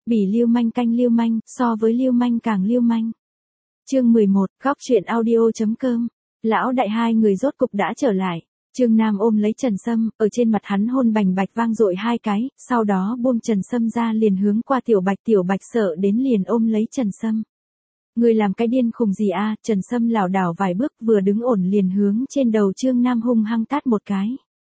Bỉ lưu manh canh lưu manh, so với lưu manh càng lưu manh. Chương 11, góc truyện audio.com. Lão đại hai người rốt cục đã trở lại. Trương Nam ôm lấy Trần Sâm, ở trên mặt hắn hôn bành bạch vang dội hai cái, sau đó buông Trần Sâm ra liền hướng qua Tiểu Bạch sợ đến liền ôm lấy Trần Sâm. Người làm cái điên khùng gì a? Trần Sâm lảo đảo vài bước vừa đứng ổn liền hướng trên đầu Trương Nam hung hăng tát một cái.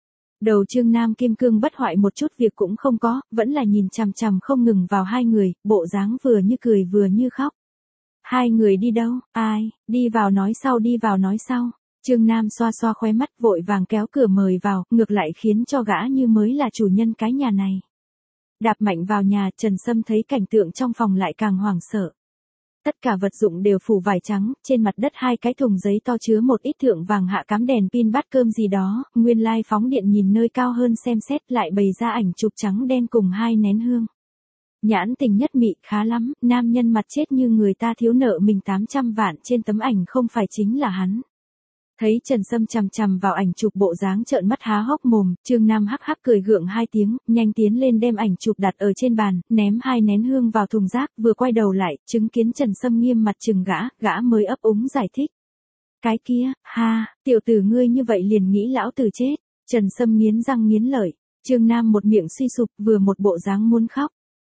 Đầu Trương Nam kim cương bất hoại một chút việc cũng không có, vẫn là nhìn chằm chằm không ngừng vào hai người, bộ dáng vừa như cười vừa như khóc. Hai người đi đâu? Ai? Đi vào nói sau. Trương Nam xoa xoa khóe mắt vội vàng kéo cửa mời vào, ngược lại khiến cho gã như mới là chủ nhân cái nhà này. Đạp mạnh vào nhà, Trần Sâm thấy cảnh tượng trong phòng lại càng hoảng sợ. Tất cả vật dụng đều phủ vải trắng, trên mặt đất hai cái thùng giấy to chứa một ít thượng vàng hạ cắm đèn pin bát cơm gì đó, nguyên lai phóng điện nhìn nơi cao hơn xem xét lại bày ra ảnh chụp trắng đen cùng hai nén hương. Nhãn tình nhất mị khá lắm, nam nhân mặt chết như người ta thiếu nợ mình 800 vạn trên tấm ảnh không phải chính là hắn. Thấy Trần Sâm chằm chằm vào ảnh chụp bộ dáng trợn mắt há hốc mồm, Trương Nam hắc hắc cười gượng hai tiếng, nhanh tiến lên đem ảnh chụp đặt ở trên bàn, ném hai nén hương vào thùng rác, vừa quay đầu lại, chứng kiến Trần Sâm nghiêm mặt chừng gã mới ấp úng giải thích. Cái kia, ha, tiểu tử ngươi như vậy liền nghĩ lão tử chết. Trần Sâm nghiến răng nghiến lợi, Trương Nam một miệng suy sụp vừa một bộ dáng muốn khóc.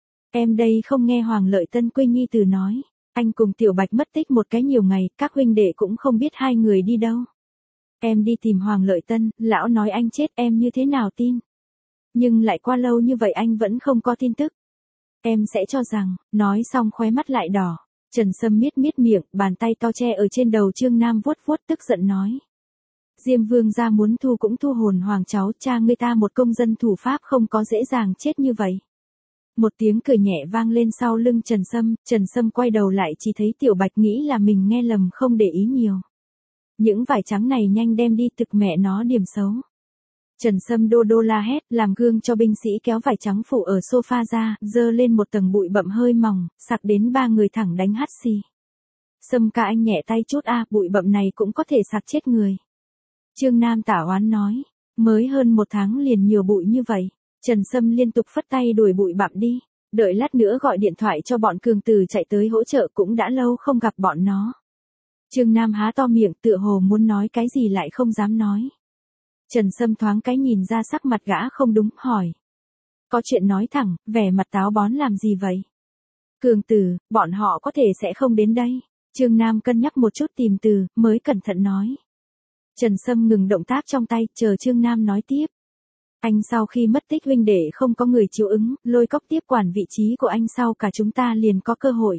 Em đây không nghe Hoàng Lợi Tân quê nhi từ nói, anh cùng Tiểu Bạch mất tích một cái nhiều ngày, các huynh đệ cũng không biết hai người đi đâu. Em đi tìm Hoàng Lợi Tân, lão nói anh chết em như thế nào tin. Nhưng lại qua lâu như vậy anh vẫn không có tin tức. Em sẽ cho rằng, nói xong khóe mắt lại đỏ. Trần Sâm miết miệng, bàn tay to che ở trên đầu Trương Nam vuốt tức giận nói. Diêm Vương gia muốn thu cũng thu hồn hoàng cháu, cha người ta một công dân thủ pháp không có dễ dàng chết như vậy. Một tiếng cười nhẹ vang lên sau lưng Trần Sâm quay đầu lại chỉ thấy Tiểu Bạch nghĩ là mình nghe lầm không để ý nhiều. Những vải trắng này nhanh đem đi thực mẹ nó điểm xấu. Trần Sâm đô la hét, làm gương cho binh sĩ kéo vải trắng phủ ở sofa ra, dơ lên một tầng bụi bặm hơi mỏng, sặc đến ba người thẳng đánh hắt xì. Sâm ca anh nhẹ tay chút bụi bặm này cũng có thể sặc chết người. Trương Nam tả oán nói, mới hơn một tháng liền nhiều bụi như vậy. Trần Sâm liên tục phất tay đuổi bụi bặm đi, đợi lát nữa gọi điện thoại cho bọn cường tử chạy tới hỗ trợ cũng đã lâu không gặp bọn nó. Trương Nam há to miệng tựa hồ muốn nói cái gì lại không dám nói. Trần Sâm thoáng cái nhìn ra sắc mặt gã không đúng, hỏi. Có chuyện nói thẳng, vẻ mặt táo bón làm gì vậy? Cường tử, bọn họ có thể sẽ không đến đây. Trương Nam cân nhắc một chút tìm từ, mới cẩn thận nói. Trần Sâm ngừng động tác trong tay, chờ Trương Nam nói tiếp. Anh sau khi mất tích huynh đệ không có người chiếu ứng, Lôi Cốc tiếp quản vị trí của anh sau cả chúng ta liền có cơ hội.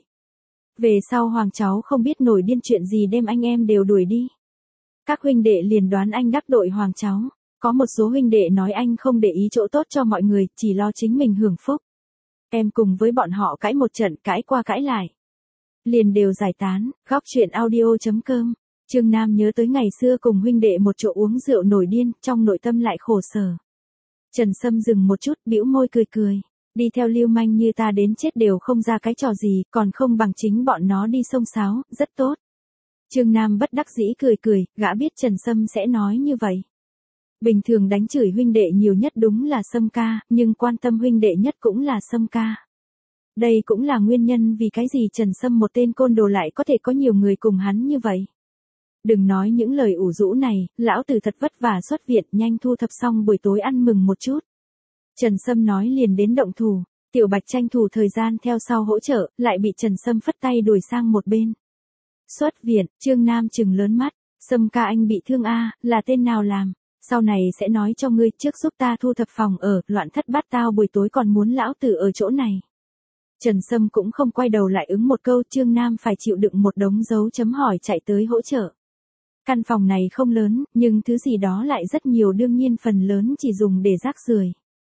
Về sau hoàng cháu không biết nổi điên chuyện gì đem anh em đều đuổi đi. Các huynh đệ liền đoán anh đắc tội hoàng cháu. Có một số huynh đệ nói anh không để ý chỗ tốt cho mọi người, chỉ lo chính mình hưởng phúc. Em cùng với bọn họ cãi một trận, cãi qua cãi lại. Liền đều giải tán, góc truyện audio.com. Trương Nam nhớ tới ngày xưa cùng huynh đệ một chỗ uống rượu nổi điên, trong nội tâm lại khổ sở. Trần Sâm dừng một chút, bĩu môi cười. Đi theo lưu manh như ta đến chết đều không ra cái trò gì, còn không bằng chính bọn nó đi xông xáo, rất tốt. Trương Nam bất đắc dĩ cười, gã biết Trần Sâm sẽ nói như vậy. Bình thường đánh chửi huynh đệ nhiều nhất đúng là Sâm ca, nhưng quan tâm huynh đệ nhất cũng là Sâm ca. Đây cũng là nguyên nhân vì cái gì Trần Sâm một tên côn đồ lại có thể có nhiều người cùng hắn như vậy. Đừng nói những lời ủ rũ này, lão tử thật vất vả xuất viện, nhanh thu thập xong buổi tối ăn mừng một chút. Trần Sâm nói liền đến động thủ, Tiểu Bạch tranh thủ thời gian theo sau hỗ trợ, lại bị Trần Sâm phất tay đuổi sang một bên. Xuất viện, Trương Nam trừng lớn mắt, Sâm ca anh bị thương là tên nào làm, sau này sẽ nói cho ngươi, trước giúp ta thu thập phòng ở, loạn thất bát tao buổi tối còn muốn lão tử ở chỗ này. Trần Sâm cũng không quay đầu lại ứng một câu, Trương Nam phải chịu đựng một đống dấu chấm hỏi chạy tới hỗ trợ. Căn phòng này không lớn, nhưng thứ gì đó lại rất nhiều, đương nhiên phần lớn chỉ dùng để rác rưởi.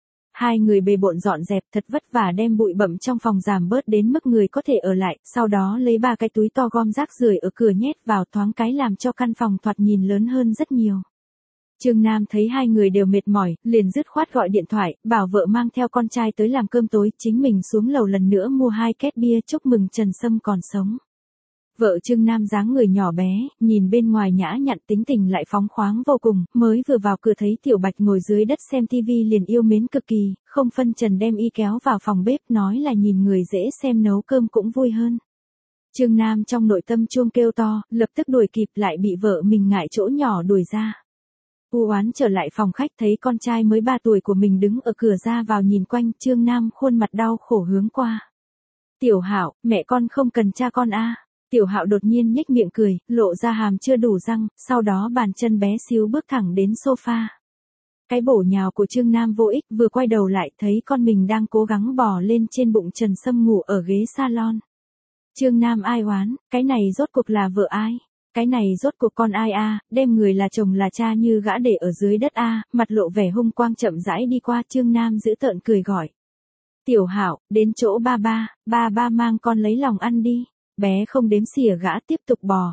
Hai người bề bộn dọn dẹp thật vất vả đem bụi bặm trong phòng giảm bớt đến mức người có thể ở lại, sau đó lấy 3 cái túi to gom rác rưởi ở cửa nhét vào, thoáng cái làm cho căn phòng thoạt nhìn lớn hơn rất nhiều. Trương Nam thấy hai người đều mệt mỏi, liền dứt khoát gọi điện thoại, bảo vợ mang theo con trai tới làm cơm tối, chính mình xuống lầu lần nữa mua 2 két bia chúc mừng Trần Sâm còn sống. Vợ Trương Nam dáng người nhỏ bé, nhìn bên ngoài nhã nhặn tính tình lại phóng khoáng vô cùng, mới vừa vào cửa thấy Tiểu Bạch ngồi dưới đất xem tivi liền yêu mến cực kỳ, không phân trần đem y kéo vào phòng bếp nói là nhìn người dễ xem nấu cơm cũng vui hơn. Trương Nam trong nội tâm chuông kêu to, lập tức đuổi kịp lại bị vợ mình ngại chỗ nhỏ đuổi ra. U oán trở lại phòng khách thấy con trai mới 3 tuổi của mình đứng ở cửa ra vào nhìn quanh, Trương Nam khuôn mặt đau khổ hướng qua. Tiểu Hạo, mẹ con không cần cha con a. Tiểu Hạo đột nhiên nhếch miệng cười, lộ ra hàm chưa đủ răng, sau đó bàn chân bé xíu bước thẳng đến sofa. Cái bổ nhào của Trương Nam vô ích, vừa quay đầu lại thấy con mình đang cố gắng bò lên trên bụng Trần Sâm ngủ ở ghế salon. Trương Nam ai oán, cái này rốt cuộc là vợ ai? Cái này rốt cuộc con ai a, đem người là chồng là cha như gã để ở dưới đất a, mặt lộ vẻ hung quang chậm rãi đi qua, Trương Nam giữ tợn cười gọi. Tiểu Hạo, đến chỗ ba ba mang con lấy lòng ăn đi. Bé không đếm xỉa gã tiếp tục bò,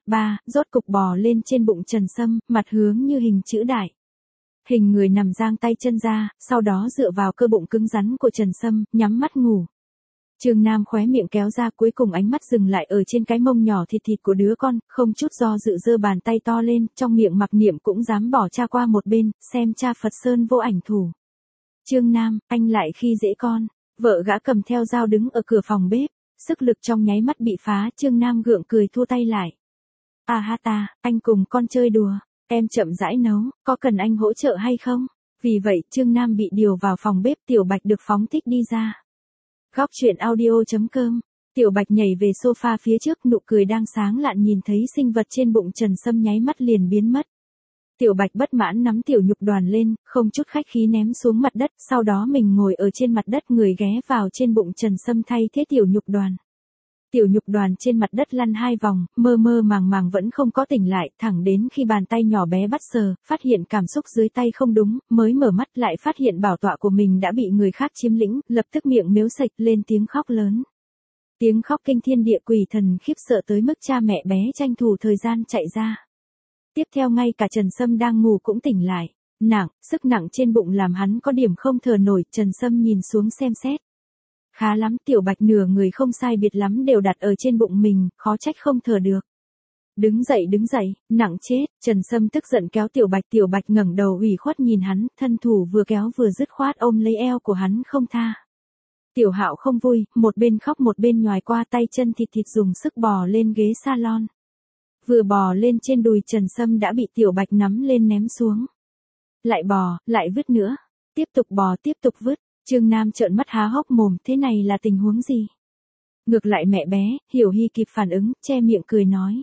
rốt cục bò lên trên bụng Trần Sâm, mặt hướng như hình chữ đại. Hình người nằm giang tay chân ra, sau đó dựa vào cơ bụng cứng rắn của Trần Sâm, nhắm mắt ngủ. Trương Nam khóe miệng kéo ra, cuối cùng ánh mắt dừng lại ở trên cái mông nhỏ thịt thịt của đứa con, không chút do dự giơ bàn tay to lên, trong miệng mặc niệm cũng dám bỏ cha qua một bên, xem cha Phật Sơn vô ảnh thủ. Trương Nam, anh lại khi dễ con. Vợ gã cầm theo dao đứng ở cửa phòng bếp, sức lực trong nháy mắt bị phá, Trương Nam gượng cười thua tay lại. À ha ta, anh cùng con chơi đùa, em chậm rãi nấu, có cần anh hỗ trợ hay không? Vì vậy, Trương Nam bị điều vào phòng bếp, Tiểu Bạch được phóng thích đi ra. Góc truyện audio.com. Tiểu Bạch nhảy về sofa phía trước, nụ cười đang sáng lạn nhìn thấy sinh vật trên bụng Trần Sâm nháy mắt liền biến mất. Tiểu Bạch bất mãn nắm tiểu nhục đoàn lên, không chút khách khí ném xuống mặt đất, sau đó mình ngồi ở trên mặt đất, người ghé vào trên bụng Trần Sâm thay thế tiểu nhục đoàn. Tiểu nhục đoàn trên mặt đất lăn 2 vòng, mơ mơ màng màng vẫn không có tỉnh lại, thẳng đến khi bàn tay nhỏ bé bắt sờ, phát hiện cảm xúc dưới tay không đúng, mới mở mắt lại phát hiện bảo tọa của mình đã bị người khác chiếm lĩnh, lập tức miệng mếu sạch lên tiếng khóc lớn. Tiếng khóc kinh thiên địa quỷ thần khiếp sợ tới mức cha mẹ bé tranh thủ thời gian chạy ra. Tiếp theo ngay cả Trần Sâm đang ngủ cũng tỉnh lại. Sức nặng trên bụng làm hắn có điểm không thở nổi, Trần Sâm nhìn xuống xem xét. Khá lắm, Tiểu Bạch nửa người không sai biệt lắm đều đặt ở trên bụng mình, khó trách không thở được. Đứng dậy, nặng chết, Trần Sâm tức giận kéo Tiểu Bạch ngẩng đầu ủy khuất nhìn hắn, thân thủ vừa kéo vừa dứt khoát ôm lấy eo của hắn không tha. Tiểu Hạo không vui, một bên khóc một bên nhoài qua, tay chân thịt thịt dùng sức bò lên ghế salon. Vừa bò lên trên đùi Trần Sâm đã bị Tiểu Bạch nắm lên ném xuống. Lại bò, lại vứt nữa. Tiếp tục bò, tiếp tục vứt. Trương Nam trợn mắt há hốc mồm, thế này là tình huống gì? Ngược lại mẹ bé, Hiểu Hy kịp phản ứng, che miệng cười nói.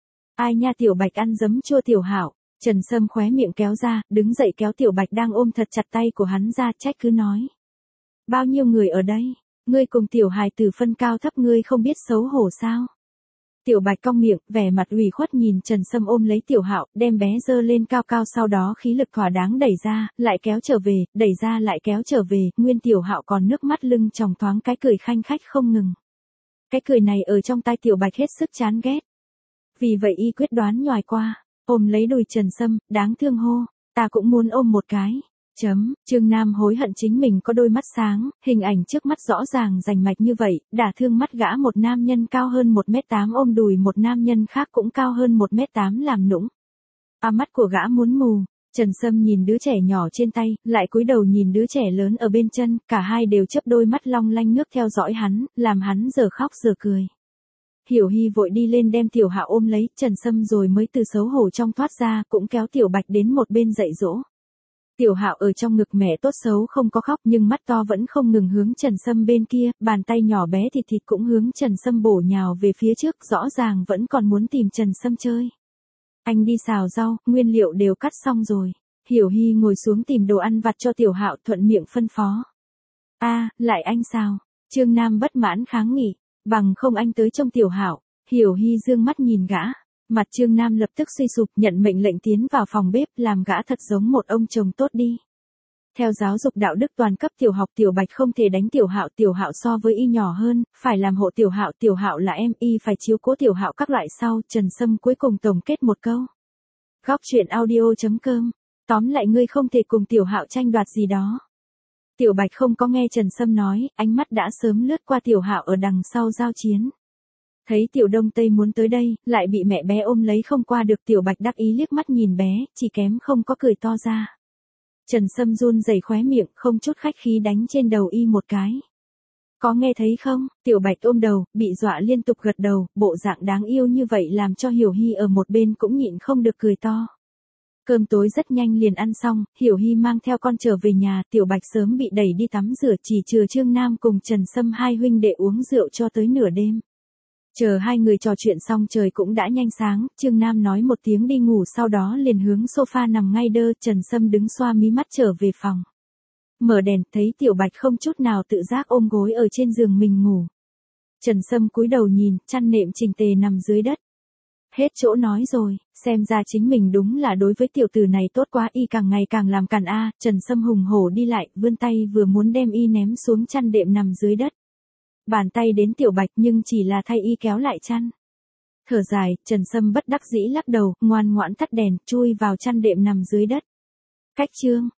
Ai nha, Tiểu Bạch ăn giấm chua Tiểu Hạo. Trần Sâm khóe miệng kéo ra, đứng dậy kéo Tiểu Bạch đang ôm thật chặt tay của hắn ra, trách cứ nói. Bao nhiêu người ở đây? Ngươi cùng tiểu hài tử phân cao thấp, ngươi không biết xấu hổ sao? Tiểu Bạch cong miệng, vẻ mặt ủy khuất nhìn Trần Sâm ôm lấy Tiểu Hạo, đem bé giơ lên cao cao, sau đó khí lực thỏa đáng đẩy ra, lại kéo trở về, đẩy ra lại kéo trở về, nguyên Tiểu Hạo còn nước mắt lưng tròng, thoáng cái cười khanh khách không ngừng. Cái cười này ở trong tai Tiểu Bạch hết sức chán ghét. Vì vậy y quyết đoán nhòi qua, ôm lấy đùi Trần Sâm, đáng thương hô, ta cũng muốn ôm một cái. Trương Nam hối hận chính mình có đôi mắt sáng, hình ảnh trước mắt rõ ràng rành mạch như vậy, đả thương mắt gã, một nam nhân cao hơn 1m8 ôm đùi một nam nhân khác cũng cao hơn 1m8 làm nũng. Mắt của gã muốn mù. Trần Sâm nhìn đứa trẻ nhỏ trên tay, lại cúi đầu nhìn đứa trẻ lớn ở bên chân, cả hai đều chớp đôi mắt long lanh nước theo dõi hắn, làm hắn giờ khóc giờ cười. Hiểu Hy vội đi lên đem Tiểu Hạo ôm lấy, Trần Sâm rồi mới từ xấu hổ trong thoát ra, cũng kéo Tiểu Bạch đến một bên dạy dỗ. Tiểu Hạo ở trong ngực mẹ tốt xấu không có khóc, nhưng mắt to vẫn không ngừng hướng Trần Sâm bên kia, bàn tay nhỏ bé thịt thịt cũng hướng Trần Sâm bổ nhào về phía trước, rõ ràng vẫn còn muốn tìm Trần Sâm chơi. Anh đi xào rau, nguyên liệu đều cắt xong rồi. Hiểu Hy ngồi xuống tìm đồ ăn vặt cho Tiểu Hạo, thuận miệng phân phó. Lại anh sao? Trương Nam bất mãn kháng nghị, bằng không anh tới trông Tiểu Hạo. Hiểu Hy dương mắt nhìn gã. Mặt Trương Nam lập tức suy sụp, nhận mệnh lệnh tiến vào phòng bếp, làm gã thật giống một ông chồng tốt đi. Theo giáo dục đạo đức toàn cấp tiểu học, Tiểu Bạch không thể đánh Tiểu Hạo so với y nhỏ hơn, phải làm hộ Tiểu Hạo là em, y phải chiếu cố Tiểu Hạo các loại sau. Trần Sâm cuối cùng tổng kết một câu. Góc truyện audio.com. Tóm lại ngươi không thể cùng Tiểu Hạo tranh đoạt gì đó. Tiểu Bạch không có nghe Trần Sâm nói, ánh mắt đã sớm lướt qua Tiểu Hạo ở đằng sau giao chiến. Thấy Tiểu Đông Tây muốn tới đây, lại bị mẹ bé ôm lấy không qua được, Tiểu Bạch đắc ý liếc mắt nhìn bé, chỉ kém không có cười to ra. Trần Sâm run rẩy khóe miệng, không chút khách khí đánh trên đầu y một cái. Có nghe thấy không? Tiểu Bạch ôm đầu, bị dọa liên tục gật đầu, bộ dạng đáng yêu như vậy làm cho Hiểu Hy ở một bên cũng nhịn không được cười to. Cơm tối rất nhanh liền ăn xong, Hiểu Hy mang theo con trở về nhà, Tiểu Bạch sớm bị đẩy đi tắm rửa, chỉ chừa Trương Nam cùng Trần Sâm hai huynh đệ uống rượu cho tới nửa đêm. Chờ hai người trò chuyện xong trời cũng đã nhanh sáng, Trương Nam nói một tiếng đi ngủ, sau đó liền hướng sofa nằm ngay đơ, Trần Sâm đứng xoa mí mắt trở về phòng. Mở đèn, thấy Tiểu Bạch không chút nào tự giác ôm gối ở trên giường mình ngủ. Trần Sâm cúi đầu nhìn, chăn nệm chỉnh tề nằm dưới đất. Hết chỗ nói rồi, xem ra chính mình đúng là đối với tiểu tử này tốt quá, y càng ngày càng làm càn a. Trần Sâm hùng hổ đi lại, vươn tay vừa muốn đem y ném xuống chăn đệm nằm dưới đất. Bàn tay đến Tiểu Bạch nhưng chỉ là thay y kéo lại chăn. Thở dài, Trần Sâm bất đắc dĩ lắc đầu, ngoan ngoãn tắt đèn, chui vào chăn đệm nằm dưới đất. Cách chương.